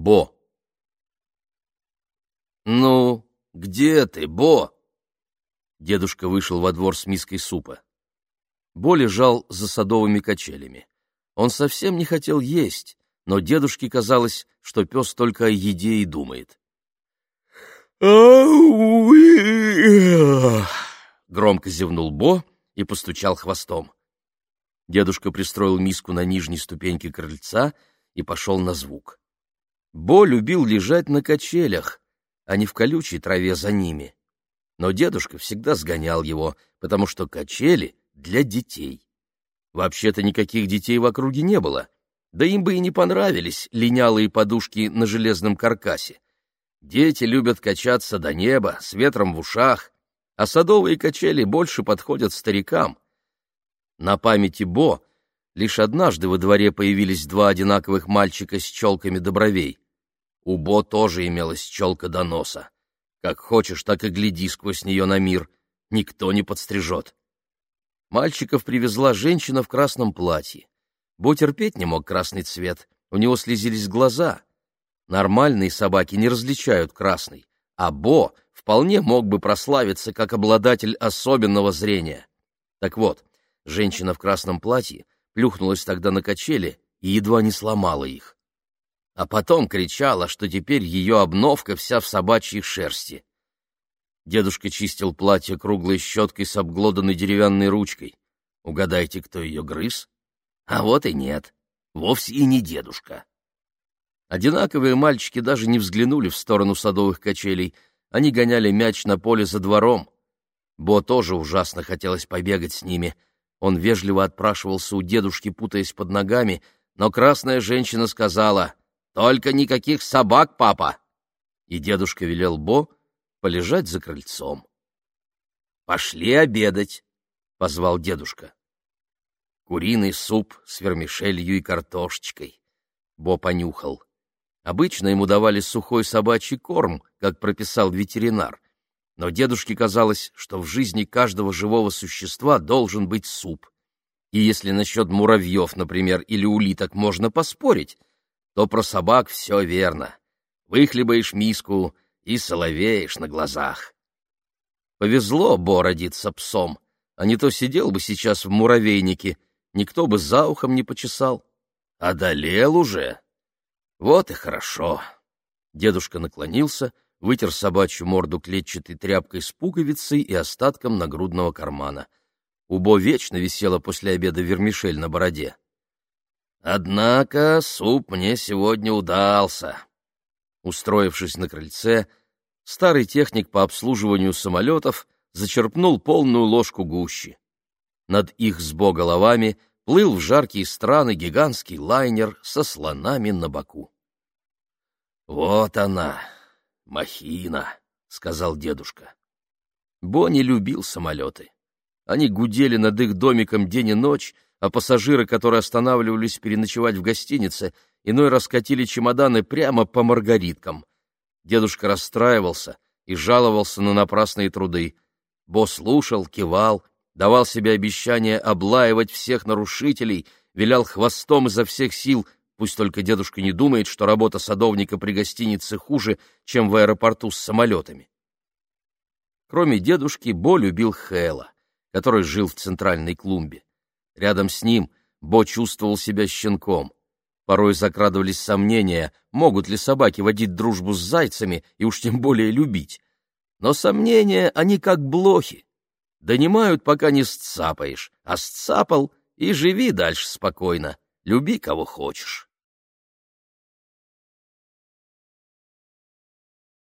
Бо. «Ну, где ты, Бо?» Дедушка вышел во двор с миской супа. Бо лежал за садовыми качелями. Он совсем не хотел есть, но дедушке казалось, что пес только о еде и думает. Громко зевнул Бо и постучал хвостом. Дедушка пристроил миску на нижней ступеньке крыльца и пошел на звук. Бо любил лежать на качелях, а не в колючей траве за ними. Но дедушка всегда сгонял его, потому что качели для детей. Вообще-то никаких детей в округе не было, да им бы и не понравились линялые подушки на железном каркасе. Дети любят качаться до неба, с ветром в ушах, а садовые качели больше подходят старикам. На памяти Бо лишь однажды во дворе появились два одинаковых мальчика с челками до бровей. У Бо тоже имелась челка до носа. Как хочешь, так и гляди сквозь нее на мир. Никто не подстрижет. Мальчиков привезла женщина в красном платье. Бо терпеть не мог красный цвет, у него слезились глаза. Нормальные собаки не различают красный, а Бо вполне мог бы прославиться как обладатель особенного зрения. Так вот, женщина в красном платье плюхнулась тогда на качели и едва не сломала их. А потом кричала, что теперь ее обновка вся в собачьей шерсти. Дедушка чистил платье круглой щеткой с обглоданной деревянной ручкой. Угадайте, кто ее грыз? А вот и нет, вовсе и не дедушка. Одинаковые мальчики даже не взглянули в сторону садовых качелей, они гоняли мяч на поле за двором. Бо тоже ужасно хотелось побегать с ними. Он вежливо отпрашивался у дедушки, путаясь под ногами, но красная женщина сказала: «Только никаких собак, папа!» И дедушка велел Бо полежать за крыльцом. «Пошли обедать», — позвал дедушка. Куриный суп с вермишелью и картошечкой. Бо понюхал. Обычно ему давали сухой собачий корм, как прописал ветеринар. Но дедушке казалось, что в жизни каждого живого существа должен быть суп. И если насчет муравьев, например, или улиток можно поспорить, то про собак все верно. Выхлебаешь миску и соловеешь на глазах. Повезло Бо родиться псом, а не то сидел бы сейчас в муравейнике, никто бы за ухом не почесал. Одолел уже. Вот и хорошо. Дедушка наклонился, вытер собачью морду клетчатой тряпкой с пуговицей и остатком нагрудного кармана. У Бо вечно висела после обеда вермишель на бороде. Однако суп мне сегодня удался. Устроившись на крыльце, старый техник по обслуживанию самолетов зачерпнул полную ложку гущи. Над их с Бо головами плыл в жаркие страны гигантский лайнер со слонами на боку. «Вот она, махина», — сказал дедушка. Бо не любил самолеты. Они гудели над их домиком день и ночь, а пассажиры, которые останавливались переночевать в гостинице, иной раз катили чемоданы прямо по маргариткам. Дедушка расстраивался и жаловался на напрасные труды. Бо слушал, кивал, давал себе обещание облаивать всех нарушителей, вилял хвостом изо всех сил, пусть только дедушка не думает, что работа садовника при гостинице хуже, чем в аэропорту с самолетами. Кроме дедушки, Бо любил Хэла, который жил в центральной клумбе. Рядом с ним Бо чувствовал себя щенком. Порой закрадывались сомнения, могут ли собаки водить дружбу с зайцами и уж тем более любить. Но сомнения, они как блохи. Донимают, пока не сцапаешь, а сцапал — и живи дальше спокойно, люби кого хочешь.